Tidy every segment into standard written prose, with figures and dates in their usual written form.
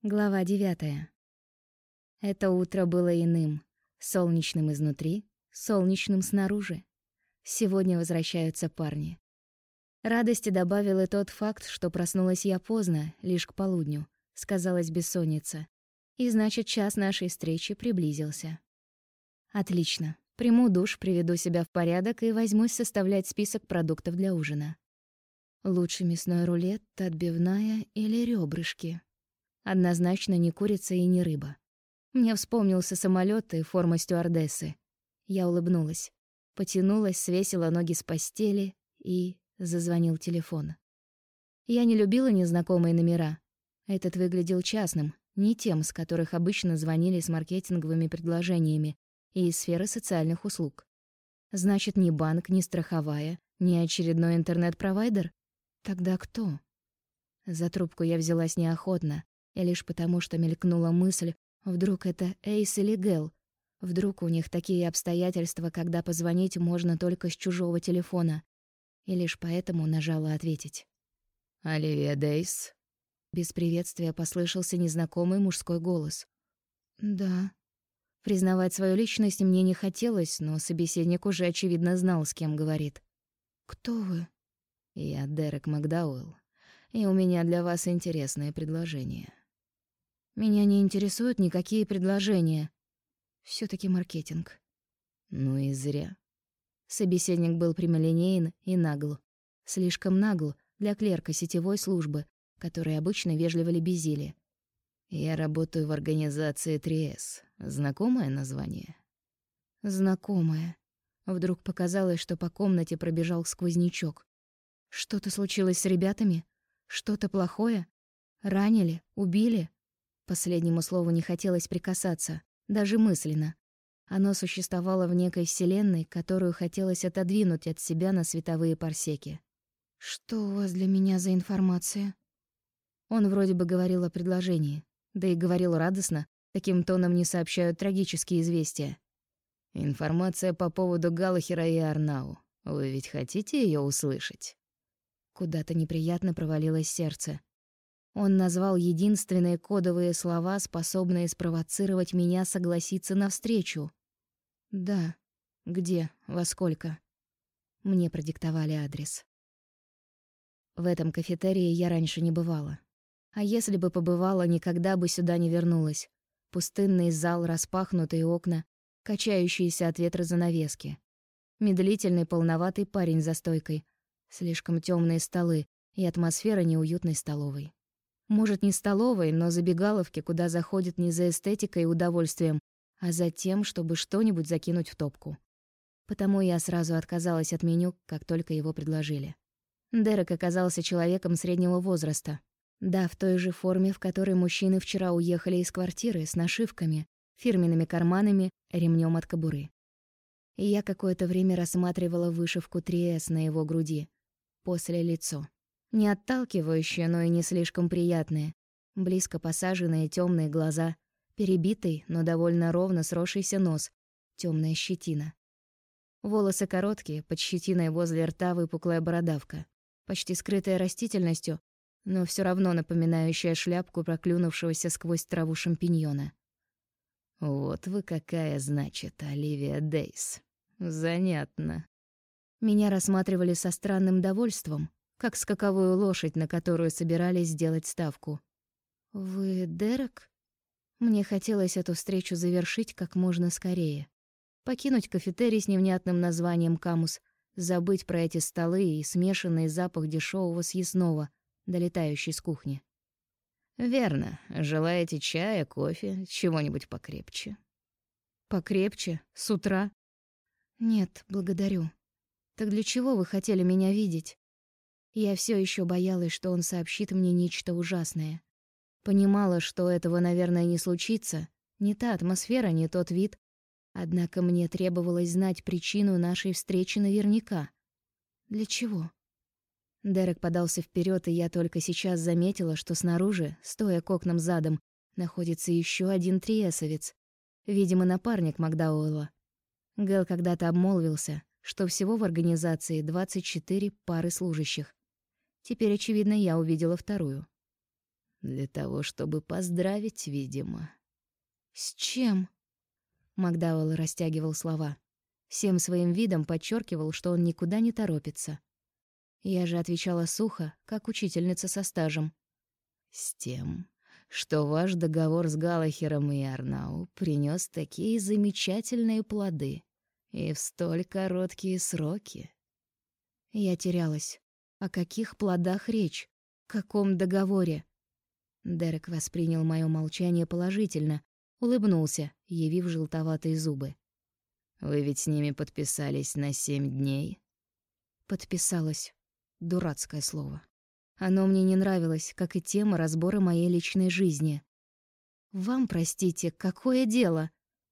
Глава 9. Это утро было иным, солнечным изнутри, солнечным снаружи. Сегодня возвращаются парни. Радости добавил и тот факт, что проснулась я поздно, лишь к полудню, сказалась бессонница. И значит, час нашей встречи приблизился. Отлично. Приму душ, приведу себя в порядок и возьмусь составлять список продуктов для ужина. Лучше мясной рулет, отбивная или ребрышки. Однозначно не курица и не рыба. Мне вспомнился самолёт и форма стюардессы. Я улыбнулась, потянулась, свесила ноги с постели и зазвонил телефон. Я не любила незнакомые номера. Этот выглядел частным, не тем, с которых обычно звонили с маркетинговыми предложениями и из сферы социальных услуг. Значит, ни банк, ни страховая, ни очередной интернет-провайдер? Тогда кто? За трубку я взялась неохотно. И лишь потому, что мелькнула мысль, вдруг это Эйс или Гэл, вдруг у них такие обстоятельства, когда позвонить можно только с чужого телефона. И лишь поэтому нажала ответить. «Оливия Дейс?» Без приветствия послышался незнакомый мужской голос. «Да». Признавать свою личность мне не хотелось, но собеседник уже очевидно знал, с кем говорит. «Кто вы?» «Я Дерек Макдауэлл, и у меня для вас интересное предложение». Меня не интересуют никакие предложения. Всё-таки маркетинг. Ну и зря. Собеседник был прямолинеен и нагл. Слишком нагл для клерка сетевой службы, которые обычно вежливо лебезили. Я работаю в организации 3С. Знакомое название? Знакомое. Вдруг показалось, что по комнате пробежал сквознячок. Что-то случилось с ребятами? Что-то плохое? Ранили? Убили? Последнему слову не хотелось прикасаться, даже мысленно. Оно существовало в некой вселенной, которую хотелось отодвинуть от себя на световые парсеки. «Что у вас для меня за информация?» Он вроде бы говорил о предложении, да и говорил радостно, таким тоном не сообщают трагические известия. «Информация по поводу Галлахера и Арнау. Вы ведь хотите её услышать?» Куда-то неприятно провалилось сердце. Он назвал единственные кодовые слова, способные спровоцировать меня согласиться на встречу. «Да. Где? Во сколько?» Мне продиктовали адрес. В этом кафетерии я раньше не бывала. А если бы побывала, никогда бы сюда не вернулась. Пустынный зал, распахнутые окна, качающиеся от ветра занавески. Медлительный полноватый парень за стойкой. Слишком тёмные столы и атмосфера неуютной столовой. Может, не столовой, но забегаловки, куда заходят не за эстетикой и удовольствием, а за тем, чтобы что-нибудь закинуть в топку. Потому я сразу отказалась от меню, как только его предложили. Дерек оказался человеком среднего возраста. Да, в той же форме, в которой мужчины вчера уехали из квартиры, с нашивками, фирменными карманами, ремнем от кобуры. И я какое-то время рассматривала вышивку 3С на его груди. После лицо. Не отталкивающее, но и не слишком приятное. Близко посаженные темные глаза, перебитый, но довольно ровно сросшийся нос, темная щетина. Волосы короткие, под щетиной возле рта выпуклая бородавка, почти скрытая растительностью, но все равно напоминающая шляпку проклюнувшегося сквозь траву шампиньона. «Вот вы какая, значит, Оливия Дейс. Занятно». Меня рассматривали со странным довольством, как скаковую лошадь, на которую собирались сделать ставку. «Вы Дерек?» Мне хотелось эту встречу завершить как можно скорее. Покинуть кафетерий с невнятным названием «Камус», забыть про эти столы и смешанный запах дешевого съестного, долетающий с кухни. «Верно. Желаете чая, кофе, чего-нибудь покрепче?» «Покрепче? С утра?» «Нет, благодарю. Так для чего вы хотели меня видеть?» Я все еще боялась, что он сообщит мне нечто ужасное. Понимала, что этого, наверное, не случится. Не та атмосфера, не тот вид. Однако мне требовалось знать причину нашей встречи наверняка. Для чего? Дерек подался вперед, и я только сейчас заметила, что снаружи, стоя к окнам задом, находится еще один триэсовец. Видимо, напарник Макдауэлла. Гэл когда-то обмолвился, что всего в организации 24 пары служащих. Теперь, очевидно, я увидела вторую. Для того, чтобы поздравить, видимо. «С чем?» Макдауэлл растягивал слова. Всем своим видом подчеркивал, что он никуда не торопится. Я же отвечала сухо, как учительница со стажем. С тем, что ваш договор с Галлахером и Арнау принес такие замечательные плоды и в столь короткие сроки. Я терялась. О каких плодах речь? В каком договоре? Дерек воспринял моё молчание положительно, улыбнулся, явив желтоватые зубы. «Вы ведь с ними подписались на 7 дней?» Подписалась. Дурацкое слово. Оно мне не нравилось, как и тема разбора моей личной жизни. «Вам, простите, какое дело?»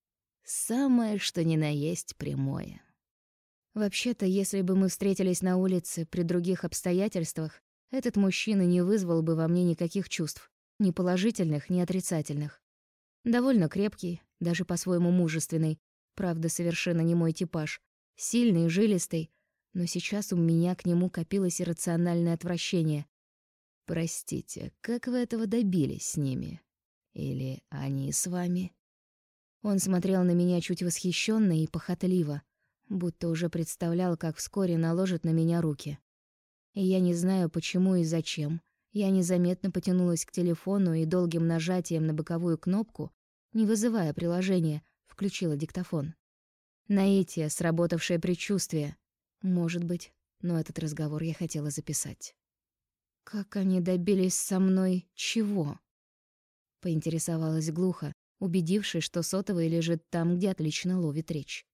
«Самое, что ни на есть прямое». Вообще-то, если бы мы встретились на улице при других обстоятельствах, этот мужчина не вызвал бы во мне никаких чувств, ни положительных, ни отрицательных. Довольно крепкий, даже по-своему мужественный, правда, совершенно не мой типаж, сильный, жилистый, но сейчас у меня к нему копилось иррациональное отвращение. «Простите, как вы этого добились с ними? Или они с вами?» Он смотрел на меня чуть восхищенно и похотливо, будто уже представлял, как вскоре наложит на меня руки. И я не знаю, почему и зачем. Я незаметно потянулась к телефону и долгим нажатием на боковую кнопку, не вызывая приложения, включила диктофон. Наитие, сработавшее предчувствие. Может быть, но этот разговор я хотела записать. «Как они добились со мной чего?» Поинтересовалась глухо, убедившись, что сотовый лежит там, где отлично ловит речь.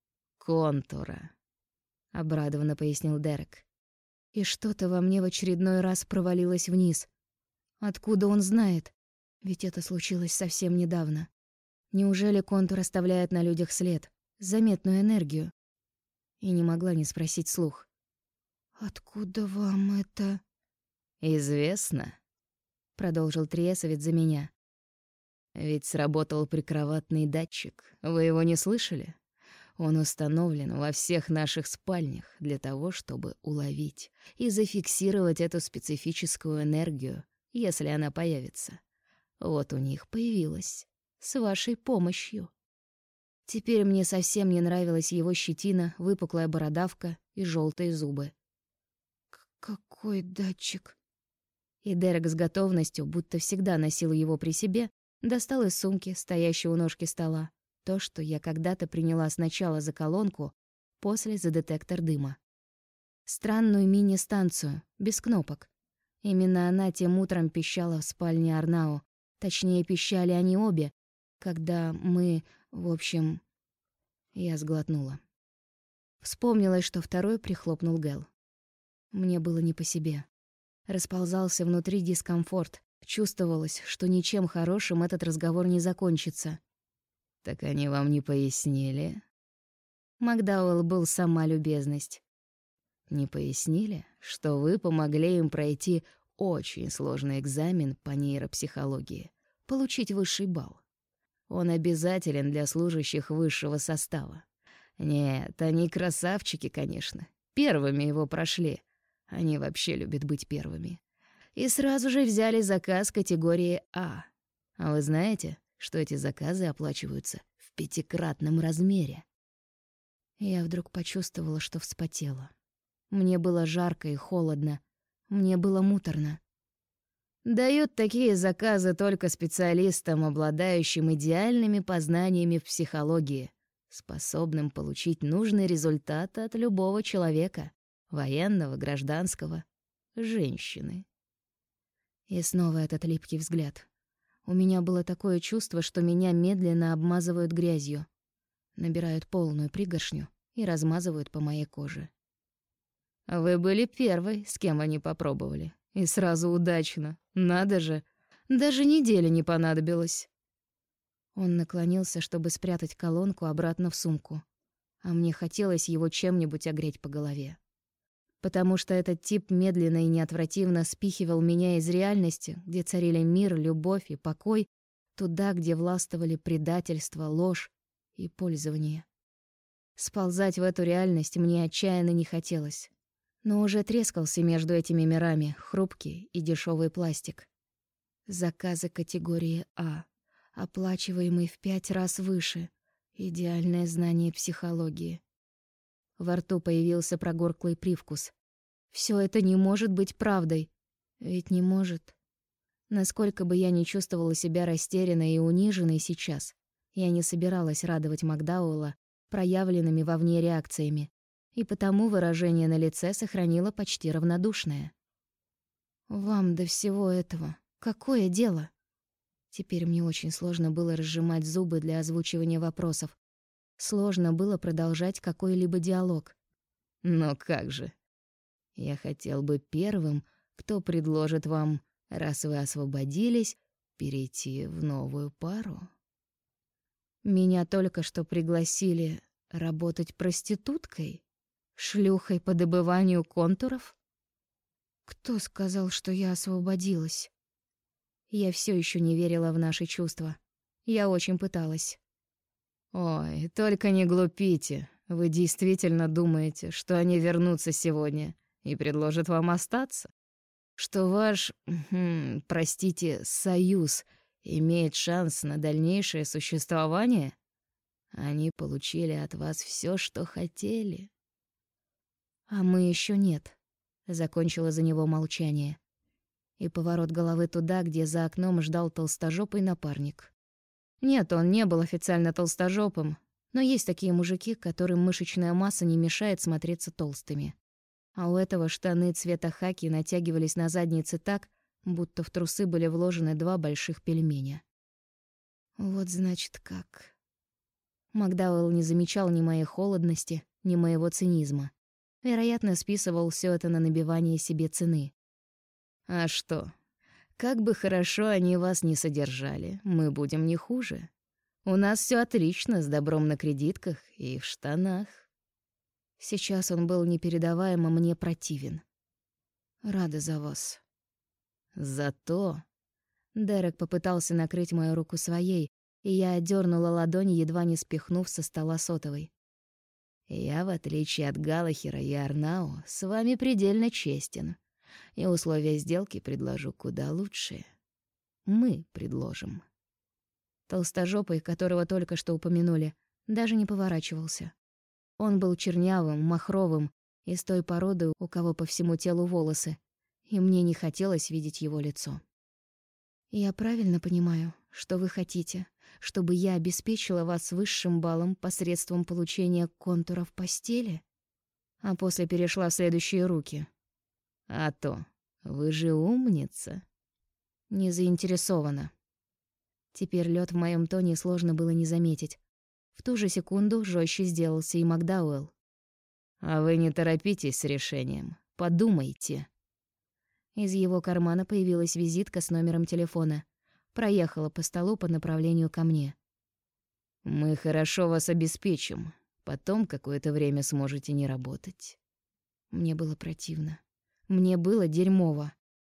«Контура», — обрадованно пояснил Дерек. И что-то во мне в очередной раз провалилось вниз. Откуда он знает? Ведь это случилось совсем недавно. Неужели контур оставляет на людях след, заметную энергию? И не могла не спросить вслух. «Откуда вам это?» «Известно», — продолжил Триесовец за меня. «Ведь сработал прикроватный датчик. Вы его не слышали? Он установлен во всех наших спальнях для того, чтобы уловить и зафиксировать эту специфическую энергию, если она появится. Вот у них появилась. С вашей помощью». Теперь мне совсем не нравилась его щетина, выпуклая бородавка и желтые зубы. «Какой датчик?» И Дерек с готовностью, будто всегда носил его при себе, достал из сумки, стоящей у ножки стола, то, что я когда-то приняла сначала за колонку, после за детектор дыма. Странную мини-станцию, без кнопок. Именно она тем утром пищала в спальне Арнау. Точнее, пищали они обе, когда мы, в общем... Я сглотнула. Вспомнилось, что второй прихлопнул Гэл. Мне было не по себе. Расползался внутри дискомфорт. Чувствовалось, что ничем хорошим этот разговор не закончится. «Так они вам не пояснили?» Макдауэлл был сама любезность. «Не пояснили, что вы помогли им пройти очень сложный экзамен по нейропсихологии, получить высший балл? Он обязателен для служащих высшего состава. Нет, они красавчики, конечно. Первыми его прошли. Они вообще любят быть первыми. И сразу же взяли заказ категории А. А вы знаете, что эти заказы оплачиваются в 5-кратном размере?» Я вдруг почувствовала, что вспотела. Мне было жарко и холодно. Мне было муторно. Дают такие заказы только специалистам, обладающим идеальными познаниями в психологии, способным получить нужный результат от любого человека, военного, гражданского, женщины. И снова этот липкий взгляд. У меня было такое чувство, что меня медленно обмазывают грязью, набирают полную пригоршню и размазывают по моей коже. Вы были первой, с кем они попробовали. И сразу удачно. Надо же. Даже недели не понадобилось. Он наклонился, чтобы спрятать колонку обратно в сумку. А мне хотелось его чем-нибудь огреть по голове. Потому что этот тип медленно и неотвратимо спихивал меня из реальности, где царили мир, любовь и покой, туда, где властвовали предательство, ложь и пользование. Сползать в эту реальность мне отчаянно не хотелось. Но уже трескался между этими мирами хрупкий и дешевый пластик. Заказы категории А, оплачиваемый в 5 раз выше. Идеальное знание психологии. Во рту появился прогорклый привкус. Всё это не может быть правдой. Ведь не может. Насколько бы я ни чувствовала себя растерянной и униженной сейчас, я не собиралась радовать Макдауэлла проявленными вовне реакциями, и потому выражение на лице сохранило почти равнодушное. «Вам до всего этого какое дело?» Теперь мне очень сложно было разжимать зубы для озвучивания вопросов. Сложно было продолжать какой-либо диалог. Но как же? Я хотел бы первым, кто предложит вам, раз вы освободились, перейти в новую пару. Меня только что пригласили работать проституткой? Шлюхой по добыванию контуров? Кто сказал, что я освободилась? Я все еще не верила в наши чувства. Я очень пыталась. Ой, только не глупите. Вы действительно думаете, что они вернутся сегодня и предложат вам остаться? Что ваш, простите, союз имеет шанс на дальнейшее существование? Они получили от вас все, что хотели. А мы еще нет. Закончила за него молчание. И поворот головы туда, где за окном ждал толстожопый напарник. Нет, он не был официально толстожопым, но есть такие мужики, которым мышечная масса не мешает смотреться толстыми. А у этого штаны цвета хаки натягивались на заднице так, будто в трусы были вложены 2 больших пельменя. Вот значит как. Макдауэлл не замечал ни моей холодности, ни моего цинизма. Вероятно, списывал все это на набивание себе цены. А что? Как бы хорошо они вас не содержали, мы будем не хуже. У нас все отлично с добром на кредитках и в штанах. Сейчас он был непередаваемо мне противен. Рада за вас. Зато... Дерек попытался накрыть мою руку своей, и я отдернула ладонь, едва не спихнув со стола сотовой. Я, в отличие от Галлахера и Арнау, с вами предельно честен. И условия сделки предложу куда лучшие. Мы предложим. Толстожопый, которого только что упомянули, даже не поворачивался. Он был чернявым, махровым, из той породы, у кого по всему телу волосы, и мне не хотелось видеть его лицо. «Я правильно понимаю, что вы хотите, чтобы я обеспечила вас высшим баллом посредством получения контуров постели?» А после перешла в следующие руки. «А то, вы же умница». Не заинтересована. Теперь лед в моем тоне сложно было не заметить. В ту же секунду жестче сделался и Макдауэлл. «А вы не торопитесь с решением. Подумайте». Из его кармана появилась визитка с номером телефона. Проехала по столу по направлению ко мне. «Мы хорошо вас обеспечим. Потом какое-то время сможете не работать». Мне было противно. Мне было дерьмово.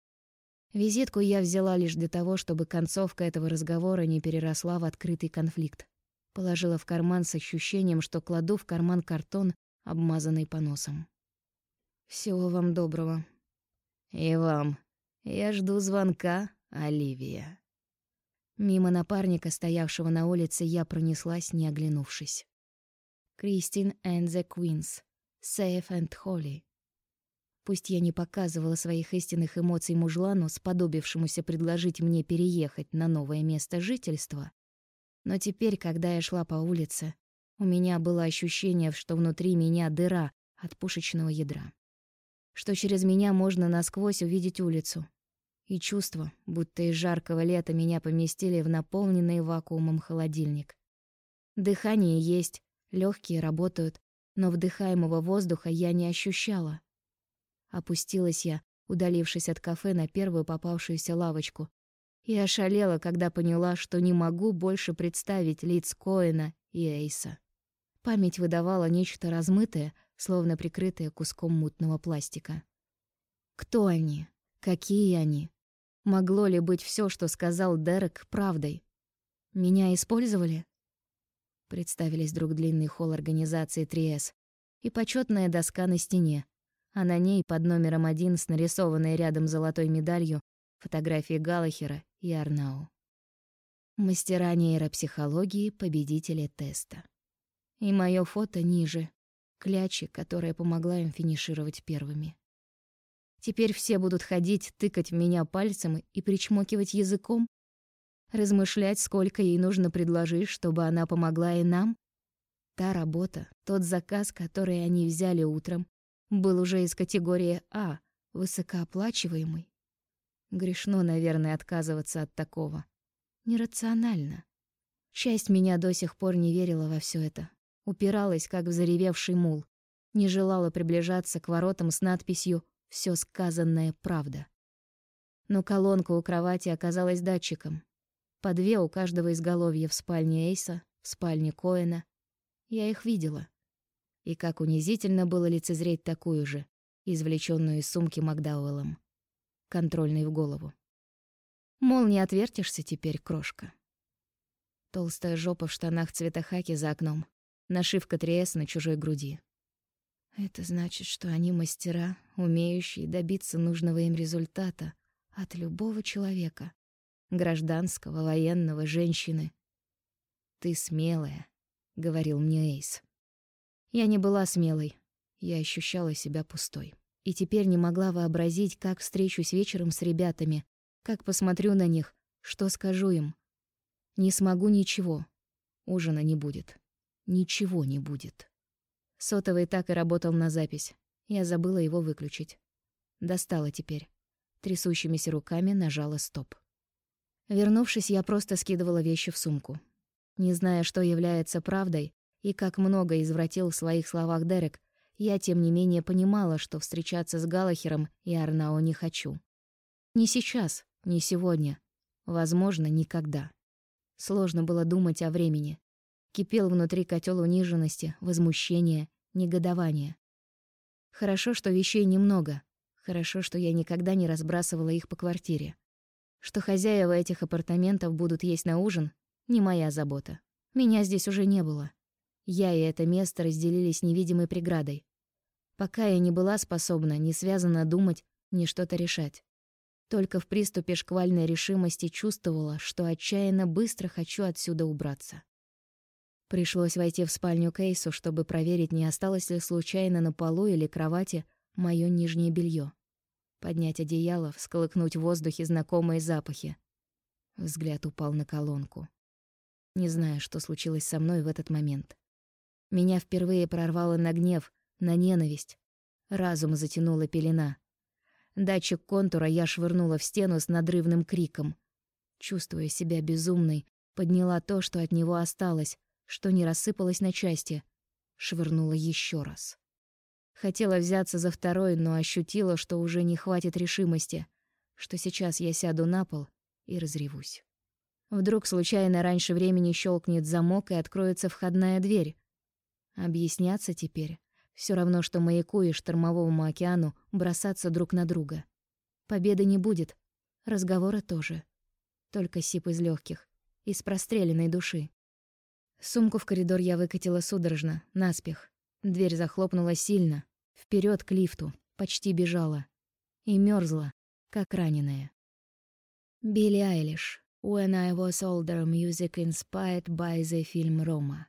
Визитку я взяла лишь для того, чтобы концовка этого разговора не переросла в открытый конфликт. Положила в карман с ощущением, что кладу в карман картон, обмазанный поносом. «Всего вам доброго». «И вам. Я жду звонка, Оливия». Мимо напарника, стоявшего на улице, я пронеслась, не оглянувшись. Кристин and the Queens. Safe and Holy. Пусть я не показывала своих истинных эмоций мужлану, сподобившемуся предложить мне переехать на новое место жительства, но теперь, когда я шла по улице, у меня было ощущение, что внутри меня дыра от пушечного ядра, что через меня можно насквозь увидеть улицу, и чувство, будто из жаркого лета меня поместили в наполненный вакуумом холодильник. Дыхание есть, легкие работают, но вдыхаемого воздуха я не ощущала. Опустилась я, удалившись от кафе на первую попавшуюся лавочку, и ошалела, когда поняла, что не могу больше представить лиц Коэна и Эйса. Память выдавала нечто размытое, словно прикрытое куском мутного пластика. Кто они? Какие они? Могло ли быть все, что сказал Дерек, правдой? Меня использовали? Представились вдруг длинный холл организации 3С и почетная доска на стене, а на ней под номером 1 с нарисованной рядом золотой медалью фотографии Галлахера и Арнау. Мастера нейропсихологии, победители теста. И моё фото ниже, клячи, которая помогла им финишировать первыми. Теперь все будут ходить, тыкать в меня пальцем и причмокивать языком, размышлять, сколько ей нужно предложить, чтобы она помогла и нам. Та работа, тот заказ, который они взяли утром, был уже из категории А, высокооплачиваемый. Грешно, наверное, отказываться от такого. Нерационально. Часть меня до сих пор не верила во всё это. Упиралась, как взревевший мул. Не желала приближаться к воротам с надписью «Всё сказанное правда». Но колонка у кровати оказалась датчиком. По 2 у каждого изголовья в спальне Эйса, в спальне Коэна. Я их видела. И как унизительно было лицезреть такую же, извлечённую из сумки Макдауэллом, контрольной в голову. Мол, не отвертишься теперь, крошка. Толстая жопа в штанах цвета хаки за окном, нашивка 3С на чужой груди. Это значит, что они мастера, умеющие добиться нужного им результата от любого человека. Гражданского, военного, женщины. «Ты смелая», — говорил мне Эйс. Я не была смелой. Я ощущала себя пустой. И теперь не могла вообразить, как встречусь вечером с ребятами, как посмотрю на них, что скажу им. Не смогу ничего. Ужина не будет. Ничего не будет. Сотовый так и работал на запись. Я забыла его выключить. Достала теперь. Трясущимися руками нажала стоп. Вернувшись, я просто скидывала вещи в сумку. Не зная, что является правдой и как много извратил в своих словах Дерек, я, тем не менее, понимала, что встречаться с Галлахером и Арнау не хочу. Не сейчас, не сегодня. Возможно, никогда. Сложно было думать о времени. Кипел внутри котел униженности, возмущения, негодования. Хорошо, что вещей немного. Хорошо, что я никогда не разбрасывала их по квартире. Что хозяева этих апартаментов будут есть на ужин — не моя забота. Меня здесь уже не было. Я и это место разделились невидимой преградой. Пока я не была способна ни связанно думать, ни что-то решать. Только в приступе шквальной решимости чувствовала, что отчаянно быстро хочу отсюда убраться. Пришлось войти в спальню Кейсу, чтобы проверить, не осталось ли случайно на полу или кровати моё нижнее белье. Поднять одеяло, всколыхнуть в воздухе знакомые запахи. Взгляд упал на колонку. Не знаю, что случилось со мной в этот момент. Меня впервые прорвало на гнев, на ненависть. Разум затянула пелена. Датчик контура я швырнула в стену с надрывным криком. Чувствуя себя безумной, подняла то, что от него осталось, что не рассыпалось на части. Швырнула еще раз. Хотела взяться за второй, но ощутила, что уже не хватит решимости, что сейчас я сяду на пол и разревусь. Вдруг случайно раньше времени щелкнет замок и откроется входная дверь. Объясняться теперь все равно, что маяку и штормовому океану бросаться друг на друга. Победы не будет, разговора тоже. Только сип из легких, из простреленной души. Сумку в коридор я выкатила судорожно, наспех. Дверь захлопнула сильно, вперед к лифту, почти бежала. И мерзла, как раненая. Билли Айлиш. When I was older, music inspired by the film Roma.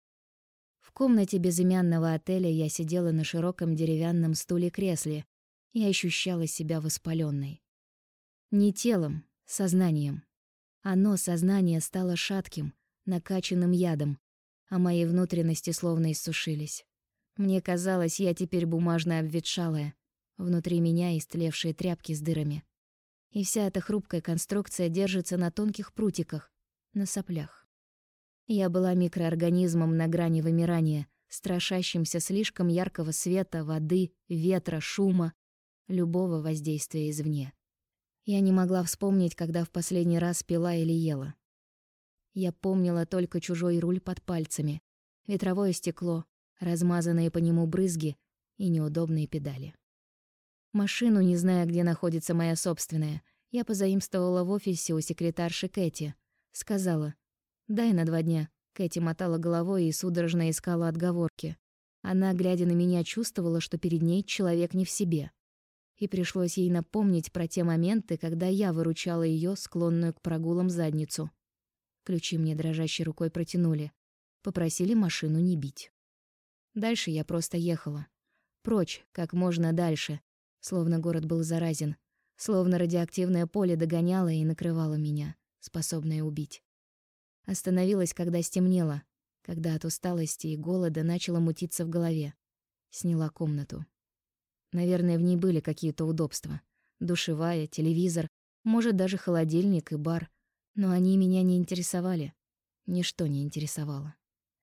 В комнате безымянного отеля я сидела на широком деревянном стуле-кресле и ощущала себя воспалённой. Не телом, сознанием. Оно, сознание, стало шатким, накачанным ядом, а мои внутренности словно иссушились. Мне казалось, я теперь бумажно обветшалая, внутри меня истлевшие тряпки с дырами. И вся эта хрупкая конструкция держится на тонких прутиках, на соплях. Я была микроорганизмом на грани вымирания, страшащимся слишком яркого света, воды, ветра, шума, любого воздействия извне. Я не могла вспомнить, когда в последний раз пила или ела. Я помнила только чужой руль под пальцами, ветровое стекло, размазанные по нему брызги и неудобные педали. Машину, не зная, где находится моя собственная, я позаимствовала в офисе у секретарши Кэти. Сказала: «Дай на 2 дня». Кэти мотала головой и судорожно искала отговорки. Она, глядя на меня, чувствовала, что перед ней человек не в себе. и пришлось ей напомнить про те моменты, когда я выручала ее, склонную к прогулам, задницу. Ключи мне дрожащей рукой протянули. Попросили машину не бить. Дальше я просто ехала. Прочь, как можно дальше, словно город был заразен, словно радиоактивное поле догоняло и накрывало меня, способное убить. Остановилась, когда стемнело, когда от усталости и голода начало мутиться в голове. Сняла комнату. Наверное, в ней были какие-то удобства. Душевая, телевизор, может, даже холодильник и бар. Но они меня не интересовали. Ничто не интересовало.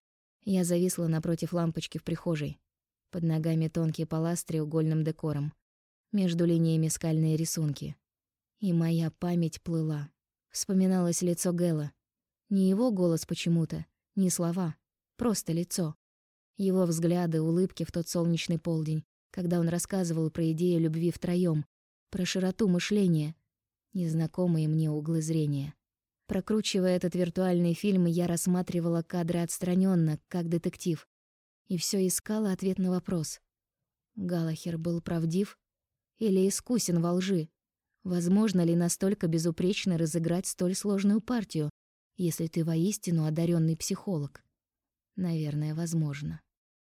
Я зависла напротив лампочки в прихожей. Под ногами тонкий палас с треугольным декором. Между линиями скальные рисунки. И моя память плыла. Вспоминалось лицо Гэла. Не его голос почему-то, не слова, просто лицо. Его взгляды, улыбки в тот солнечный полдень, когда он рассказывал про идею любви втроём, про широту мышления, незнакомые мне углы зрения. Прокручивая этот виртуальный фильм, я рассматривала кадры отстранённо, как детектив, и всё искала ответ на вопрос. Галлахер был правдив или искусен во лжи? Возможно ли настолько безупречно разыграть столь сложную партию, если ты воистину одаренный психолог? Наверное, возможно.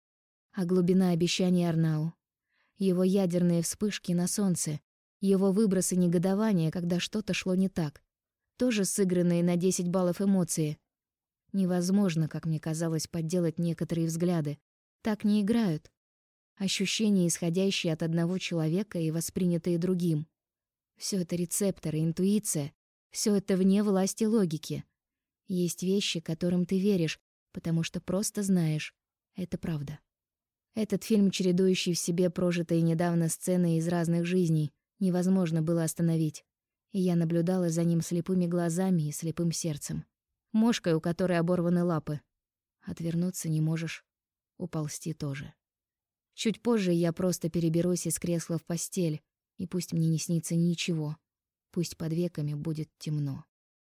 А глубина обещаний Арнау, его ядерные вспышки на солнце, его выбросы негодования, когда что-то шло не так, тоже сыгранные на 10 баллов эмоции. Невозможно, как мне казалось, подделать некоторые взгляды. Так не играют. Ощущения, исходящие от одного человека и воспринятые другим. Всё это рецепторы, интуиция, всё это вне власти логики. Есть вещи, которым ты веришь, потому что просто знаешь. Это правда. Этот фильм, чередующий в себе прожитые недавно сцены из разных жизней, невозможно было остановить. И я наблюдала за ним слепыми глазами и слепым сердцем. Мошкой, у которой оборваны лапы. Отвернуться не можешь. Уползти тоже. Чуть позже я просто переберусь из кресла в постель, и пусть мне не снится ничего. Пусть под веками будет темно.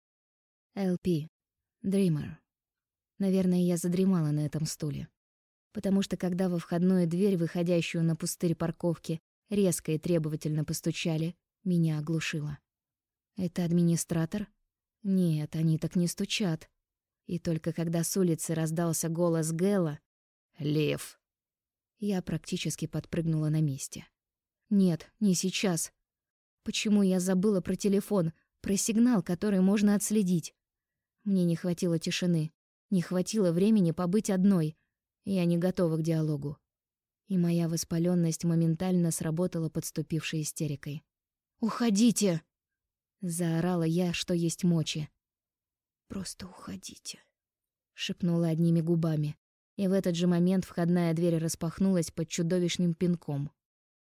LP. Dreamer. Наверное, я задремала на этом стуле. Потому что когда во входную дверь, выходящую на пустырь парковки, резко и требовательно постучали, меня оглушило. Это администратор? Нет, они так не стучат. И только когда с улицы раздался голос Гэла «Лев!», я практически подпрыгнула на месте. Нет, не сейчас. Почему я забыла про телефон, про сигнал, который можно отследить? Мне не хватило тишины, не хватило времени побыть одной. Я не готова к диалогу. И моя воспалённость моментально сработала подступившей истерикой. «Уходите!» — заорала я, что есть мочи. «Просто уходите», — шепнула одними губами. И в этот же момент входная дверь распахнулась под чудовищным пинком.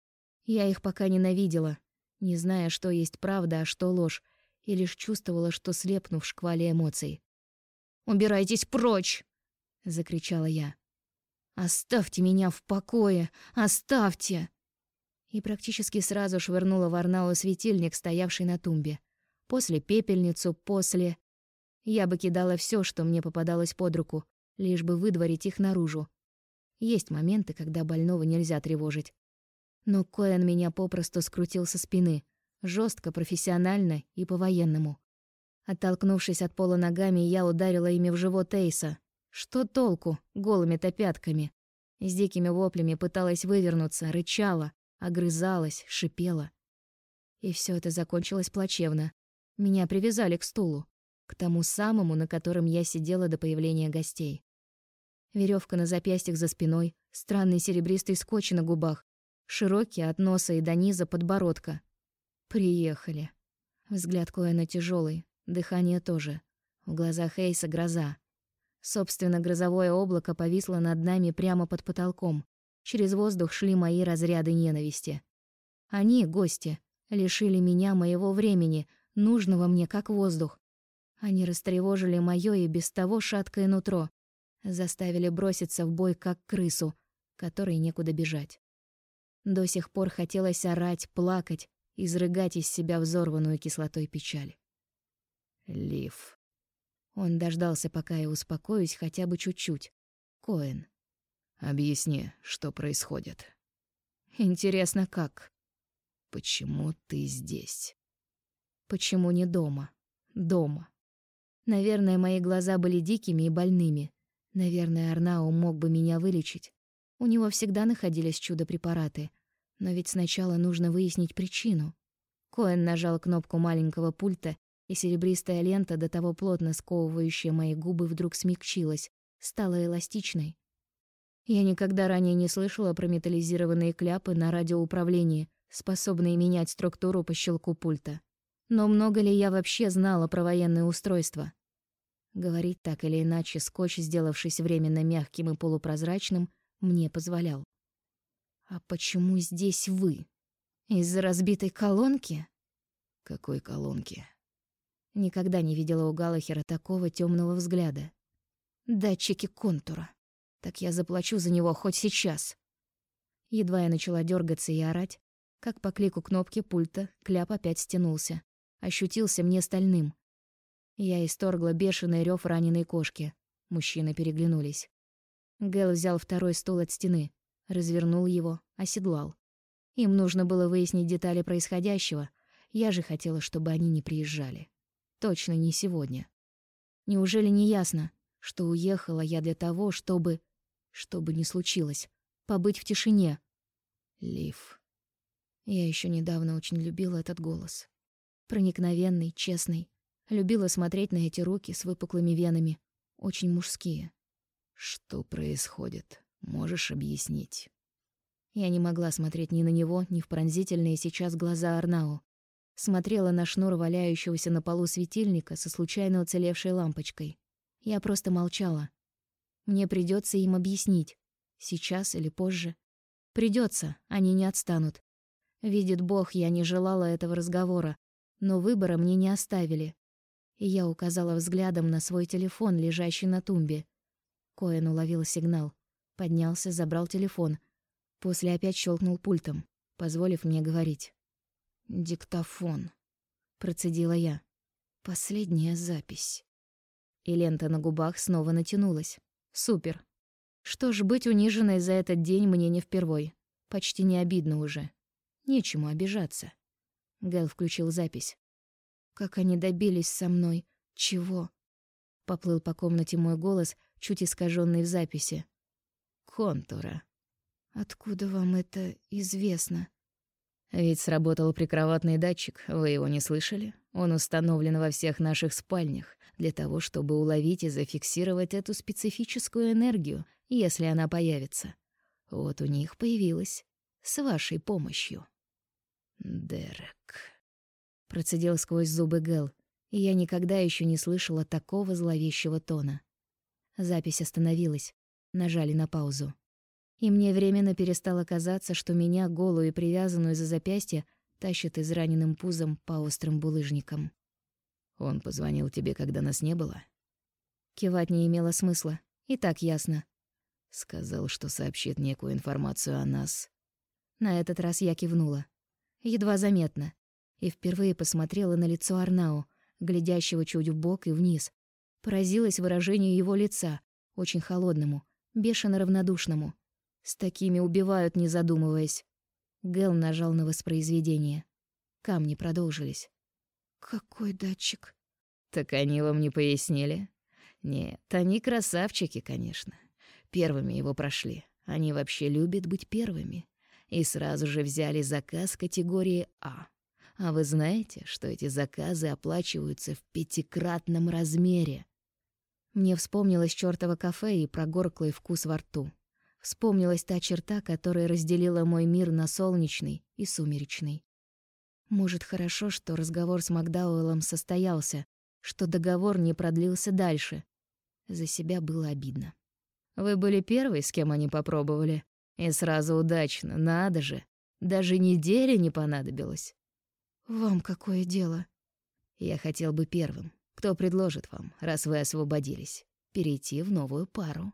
Я их пока ненавидела, не зная, что есть правда, а что ложь, и лишь чувствовала, что слепну в шквале эмоций. «Убирайтесь прочь!» — закричала я. «Оставьте меня в покое! Оставьте!» И практически сразу швырнула в Арнау светильник, стоявший на тумбе. После пепельницу, после... Я бы кидала всё, что мне попадалось под руку, лишь бы выдворить их наружу. Есть моменты, когда больного нельзя тревожить. Но Коэн меня попросту скрутил со спины, жёстко, профессионально и по-военному. Оттолкнувшись от пола ногами, я ударила ими в живот Эйса. Что толку, голыми-то пятками? С дикими воплями пыталась вывернуться, рычала, огрызалась, шипела. И всё это закончилось плачевно. Меня привязали к стулу, к тому самому, на котором я сидела до появления гостей. Верёвка на запястьях за спиной, странный серебристый скотч на губах, широкий от носа и до низа подбородка. Приехали. Взгляд Коэна тяжёлый, дыхание тоже. В глазах Эйса гроза. Собственно, грозовое облако повисло над нами прямо под потолком. Через воздух шли мои разряды ненависти. Они, гости, лишили меня моего времени, нужного мне как воздух. Они растревожили моё и без того шаткое нутро, заставили броситься в бой как крысу, которой некуда бежать. До сих пор хотелось орать, плакать, изрыгать из себя взорванную кислотой печаль. Лив. Он дождался, пока я успокоюсь хотя бы чуть-чуть. Коэн. Объясни, что происходит. Интересно, как? Почему ты здесь? Почему не дома? Дома. Наверное, мои глаза были дикими и больными. Наверное, Арнау мог бы меня вылечить. У него всегда находились чудо-препараты. Но ведь сначала нужно выяснить причину. Коэн нажал кнопку маленького пульта, и серебристая лента, до того плотно сковывающая мои губы, вдруг смягчилась, стала эластичной. Я никогда ранее не слышала про металлизированные кляпы на радиоуправлении, способные менять структуру по щелку пульта. Но много ли я вообще знала про военные устройства? Говорить так или иначе, скотч, сделавшись временно мягким и полупрозрачным, мне позволял. «А почему здесь вы? Из-за разбитой колонки?» Какой колонки? Никогда не видела у Галлахера такого темного взгляда. «Датчики контура. Так я заплачу за него хоть сейчас». Едва я начала дергаться и орать, как по клику кнопки пульта кляп опять стянулся. Ощутился мне стальным. Я исторгла бешеный рев раненой кошки. Мужчины переглянулись. Гэл взял второй стул от стены, развернул его, оседлал. Им нужно было выяснить детали происходящего. Я же хотела, чтобы они не приезжали. Точно не сегодня. Неужели не ясно, что уехала я для того, чтобы не случилось, побыть в тишине? Лив. Я еще недавно очень любила этот голос. Проникновенный, честный. Любила смотреть на эти руки с выпуклыми венами. Очень мужские. Что происходит? Можешь объяснить? Я не могла смотреть ни на него, ни в пронзительные сейчас глаза Арнау. Смотрела на шнур валяющегося на полу светильника со случайно уцелевшей лампочкой. Я просто молчала. Мне придется им объяснить. Сейчас или позже. Придется, они не отстанут. Видит Бог, я не желала этого разговора, но выбора мне не оставили. И я указала взглядом на свой телефон, лежащий на тумбе. Коэн уловил сигнал. Поднялся, забрал телефон. После опять щелкнул пультом, позволив мне говорить. «Диктофон», — процедила я. «Последняя запись». И лента на губах снова натянулась. Супер. Что ж, быть униженной за этот день мне не впервой. Почти не обидно уже. Нечему обижаться. Гэл включил запись. «Как они добились со мной? Чего?» Поплыл по комнате мой голос, чуть искаженный в записи. Контура. «Откуда вам это известно?» Ведь сработал прикроватный датчик, вы его не слышали? Он установлен во всех наших спальнях для того, чтобы уловить и зафиксировать эту специфическую энергию, если она появится. Вот у них появилась. С вашей помощью. Дерек. Процедил сквозь зубы Гэл, и я никогда еще не слышала такого зловещего тона. Запись остановилась. Нажали на паузу. И мне временно перестало казаться, что меня, голую и привязанную за запястье, тащат израненным пузом по острым булыжникам. «Он позвонил тебе, когда нас не было?» Кивать не имело смысла. И так ясно. Сказал, что сообщит некую информацию о нас. На этот раз я кивнула. Едва заметно. И впервые посмотрела на лицо Арнау, глядящего чуть вбок и вниз. Поразилась выражению его лица, очень холодному, бешено равнодушному. С такими убивают, не задумываясь. Гэл нажал на воспроизведение. Камни продолжились. «Какой датчик?» «Так они вам не пояснили?» «Нет, они красавчики, конечно. Первыми его прошли. Они вообще любят быть первыми. И сразу же взяли заказ категории А. А вы знаете, что эти заказы оплачиваются в 5-кратном размере?» Мне вспомнилось чёртово кафе и прогорклый вкус во рту. Вспомнилась та черта, которая разделила мой мир на солнечный и сумеречный. Может, хорошо, что разговор с Макдауэллом состоялся, что договор не продлился дальше. За себя было обидно. «Вы были первой, с кем они попробовали. И сразу удачно, надо же. Даже недели не понадобилось». «Вам какое дело?» «Я хотел бы первым. Кто предложит вам, раз вы освободились, перейти в новую пару?»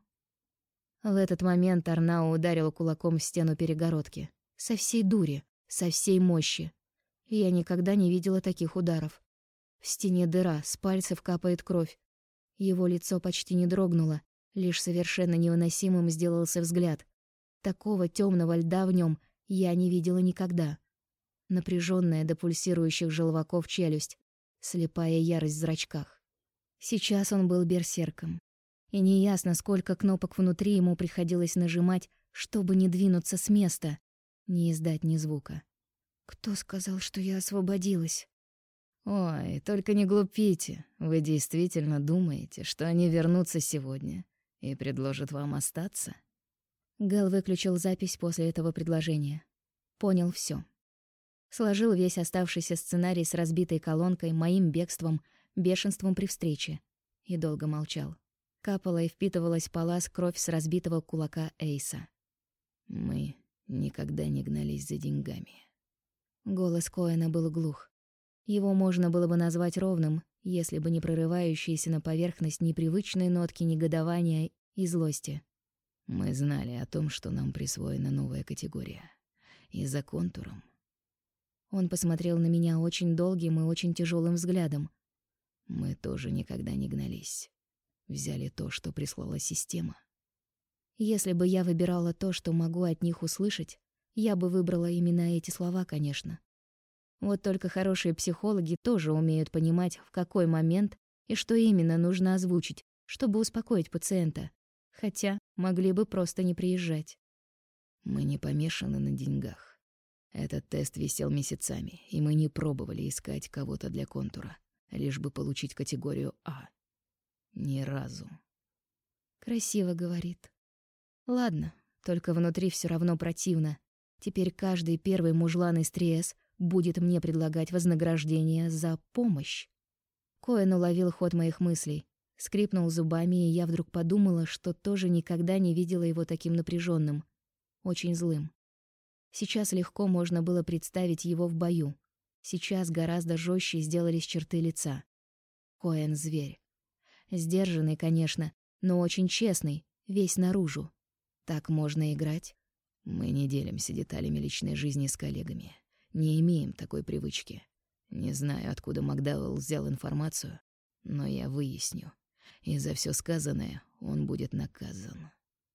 В этот момент Арнау ударил кулаком в стену перегородки. Со всей дури, со всей мощи. Я никогда не видела таких ударов. В стене дыра, с пальцев капает кровь. Его лицо почти не дрогнуло, лишь совершенно невыносимым сделался взгляд. Такого темного льда в нем я не видела никогда. напряженная до пульсирующих желваков челюсть, слепая ярость в зрачках. Сейчас он был берсерком, и неясно, сколько кнопок внутри ему приходилось нажимать, чтобы не двинуться с места, не издать ни звука. «Кто сказал, что я освободилась?» «Ой, только не глупите. Вы действительно думаете, что они вернутся сегодня и предложат вам остаться?» Гэл выключил запись после этого предложения. Понял всё. Сложил весь оставшийся сценарий с разбитой колонкой, моим бегством, бешенством при встрече. И долго молчал. Капала и впитывалась по лаз кровь с разбитого кулака Эйса. «Мы никогда не гнались за деньгами». Голос Коэна был глух. Его можно было бы назвать ровным, если бы не прорывающиеся на поверхность непривычные нотки негодования и злости. «Мы знали о том, что нам присвоена новая категория. И за контуром...» Он посмотрел на меня очень долгим и очень тяжелым взглядом. «Мы тоже никогда не гнались. Взяли то, что прислала система». Если бы я выбирала то, что могу от них услышать, я бы выбрала именно эти слова, конечно. Вот только хорошие психологи тоже умеют понимать, в какой момент и что именно нужно озвучить, чтобы успокоить пациента. Хотя могли бы просто не приезжать. «Мы не помешаны на деньгах. Этот тест висел месяцами, и мы не пробовали искать кого-то для контура, лишь бы получить категорию А. Ни разу». Красиво говорит. Ладно, только внутри все равно противно. Теперь каждый первый мужлан из 3С будет мне предлагать вознаграждение за помощь. Коэн уловил ход моих мыслей, скрипнул зубами, и я вдруг подумала, что тоже никогда не видела его таким напряженным, очень злым. Сейчас легко можно было представить его в бою. Сейчас гораздо жестче сделались черты лица. Коэн — зверь. Сдержанный, конечно, но очень честный, весь наружу. Так можно играть? Мы не делимся деталями личной жизни с коллегами. Не имеем такой привычки. Не знаю, откуда Макдауэлл взял информацию, но я выясню. И за все сказанное он будет наказан.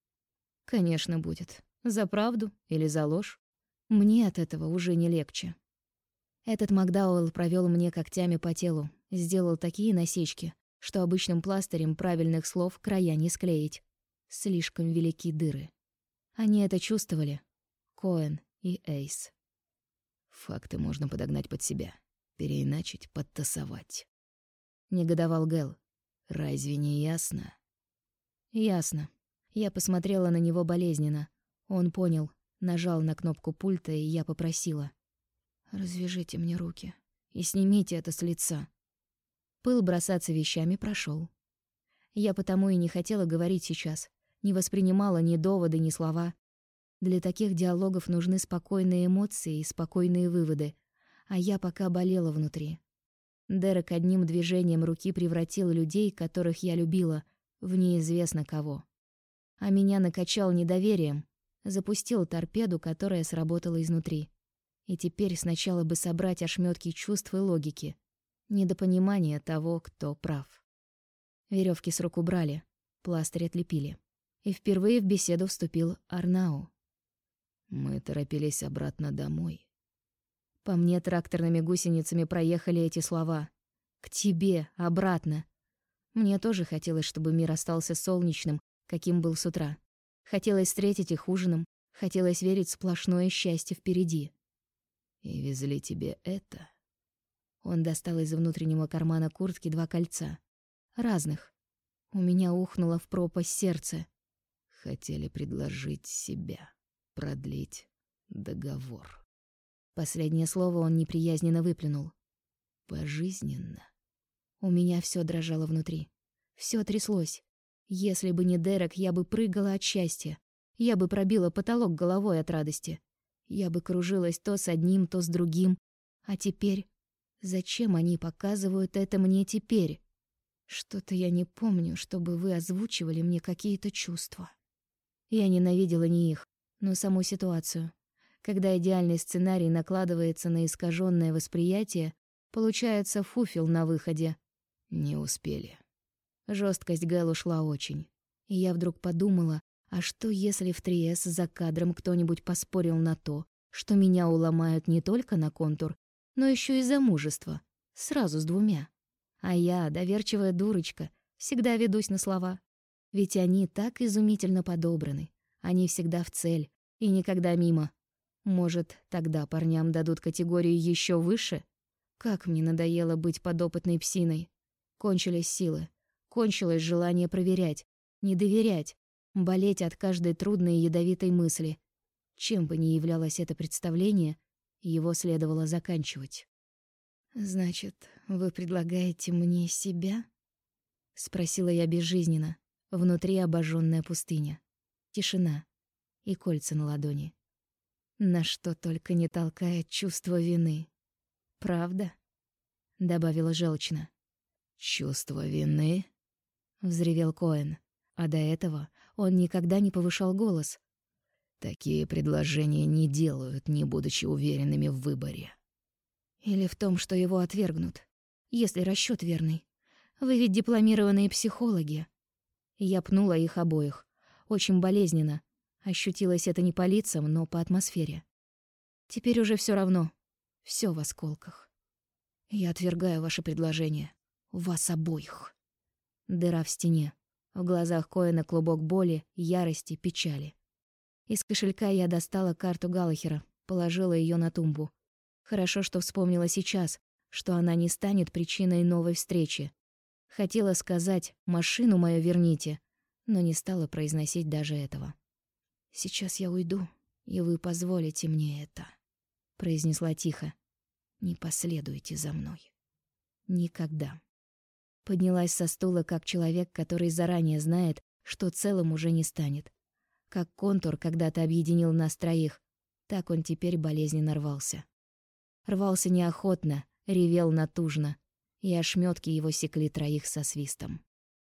Конечно, будет. За правду или за ложь? Мне от этого уже не легче. Этот Макдауэлл провел мне когтями по телу, сделал такие насечки, что обычным пластырем правильных слов края не склеить. Слишком велики дыры. Они это чувствовали. Коэн и Эйс. Факты можно подогнать под себя, переиначить, подтасовать. Негодовал Гэл. Разве не ясно? Ясно. Я посмотрела на него болезненно. Он понял, нажал на кнопку пульта, и я попросила: «Развяжите мне руки и снимите это с лица». Пыл бросаться вещами прошел. Я потому и не хотела говорить сейчас, не воспринимала ни доводы, ни слова. Для таких диалогов нужны спокойные эмоции и спокойные выводы, а я пока болела внутри. Дерек одним движением руки превратил людей, которых я любила, в неизвестно кого. А меня накачал недоверием, запустил торпеду, которая сработала изнутри. И теперь сначала бы собрать ошметки чувств и логики, недопонимание того, кто прав. Веревки с рук убрали, пластырь отлепили. И впервые в беседу вступил Арнау. Мы торопились обратно домой. По мне тракторными гусеницами проехали эти слова. К тебе, обратно. Мне тоже хотелось, чтобы мир остался солнечным, каким был с утра. Хотелось встретить их ужином, хотелось верить в сплошное счастье впереди. И везли тебе это? Он достал из внутреннего кармана куртки 2 кольца. Разных. У меня ухнуло в пропасть сердце. Хотели предложить себя, продлить договор. Последнее слово он неприязненно выплюнул. Пожизненно. У меня все дрожало внутри. Все тряслось. Если бы не Дерек, я бы прыгала от счастья. Я бы пробила потолок головой от радости. Я бы кружилась то с одним, то с другим. А теперь... Зачем они показывают это мне теперь? Что-то я не помню, чтобы вы озвучивали мне какие-то чувства. Я ненавидела не их, но саму ситуацию. Когда идеальный сценарий накладывается на искаженное восприятие, получается фуфел на выходе. Не успели. Жесткость Гэл ушла очень. И я вдруг подумала, а что если в 3С за кадром кто-нибудь поспорил на то, что меня уломают не только на контур, но еще и замужество, сразу с 2. А я, доверчивая дурочка, всегда ведусь на слова. Ведь они так изумительно подобраны, они всегда в цель и никогда мимо. Может, тогда парням дадут категорию еще выше? Как мне надоело быть подопытной псиной. Кончились силы, кончилось желание проверять, не доверять, болеть от каждой трудной и ядовитой мысли. Чем бы ни являлось это представление, его следовало заканчивать. «Значит, вы предлагаете мне себя?» — спросила я безжизненно. Внутри обожженная пустыня, тишина и кольца на ладони. На что только не толкает чувство вины. «Правда?» — добавила желчно. «Чувство вины?» — взревел Коэн. А до этого он никогда не повышал голос. «Такие предложения не делают, не будучи уверенными в выборе». Или в том, что его отвергнут, если расчёт верный. Вы ведь дипломированные психологи. Я пнула их обоих. Очень болезненно. Ощутилось это не по лицам, но по атмосфере. Теперь уже всё равно. Всё в осколках. Я отвергаю ваше предложение. Вас обоих. Дыра в стене. В глазах Коэна клубок боли, ярости, печали. Из кошелька я достала карту Галлахера, положила её на тумбу. Хорошо, что вспомнила сейчас, что она не станет причиной новой встречи. Хотела сказать «машину мою верните», но не стала произносить даже этого. «Сейчас я уйду, и вы позволите мне это», — произнесла тихо. «Не последуйте за мной. Никогда». Поднялась со стула, как человек, который заранее знает, что целым уже не станет. Как контур когда-то объединил нас 3, так он теперь болезненно рвался. Рвался неохотно, ревел натужно, и ошметки его секли 3 со свистом.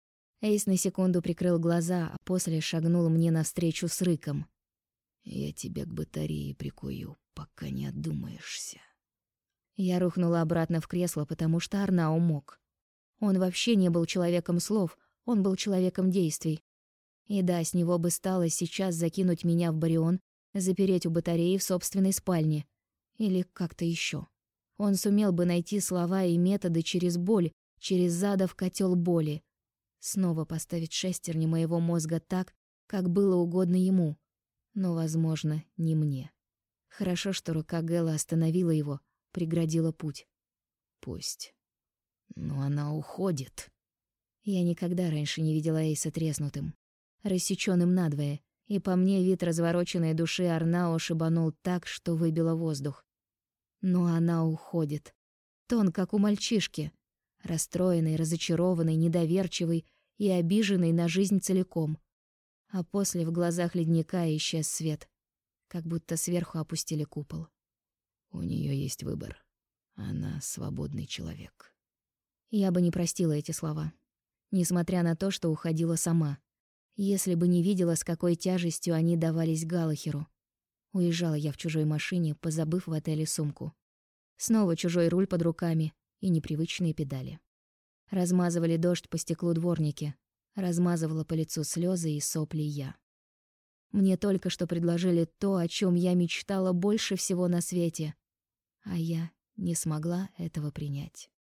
Эйс на секунду прикрыл глаза, а после шагнул мне навстречу с рыком. «Я тебя к батарее прикую, пока не отдумаешься». Я рухнула обратно в кресло, потому что Арнау мог. Он вообще не был человеком слов, он был человеком действий. И да, с него бы стало сейчас закинуть меня в барион, запереть у батареи в собственной спальне. Или как-то еще. Он сумел бы найти слова и методы через боль, через задов котел боли. Снова поставить шестерни моего мозга так, как было угодно ему. Но, возможно, не мне. Хорошо, что рука Гэла остановила его, преградила путь. «Пусть. Но она уходит». Я никогда раньше не видела Эйса треснутым, рассечённым надвое, и по мне вид развороченной души Арнао шибанул так, что выбило воздух. Но она уходит. Тон, как у мальчишки. Расстроенный, разочарованный, недоверчивый и обиженный на жизнь целиком. А после в глазах ледника исчез свет. Как будто сверху опустили купол. У неё есть выбор. Она свободный человек. Я бы не простила эти слова. Несмотря на то, что уходила сама. Если бы не видела, с какой тяжестью они давались Галлахеру. Уезжала я в чужой машине, позабыв в отеле сумку. Снова чужой руль под руками и непривычные педали. Размазывали дождь по стеклу дворники. Размазывала по лицу слезы и сопли я. Мне только что предложили то, о чем я мечтала больше всего на свете. А я не смогла этого принять.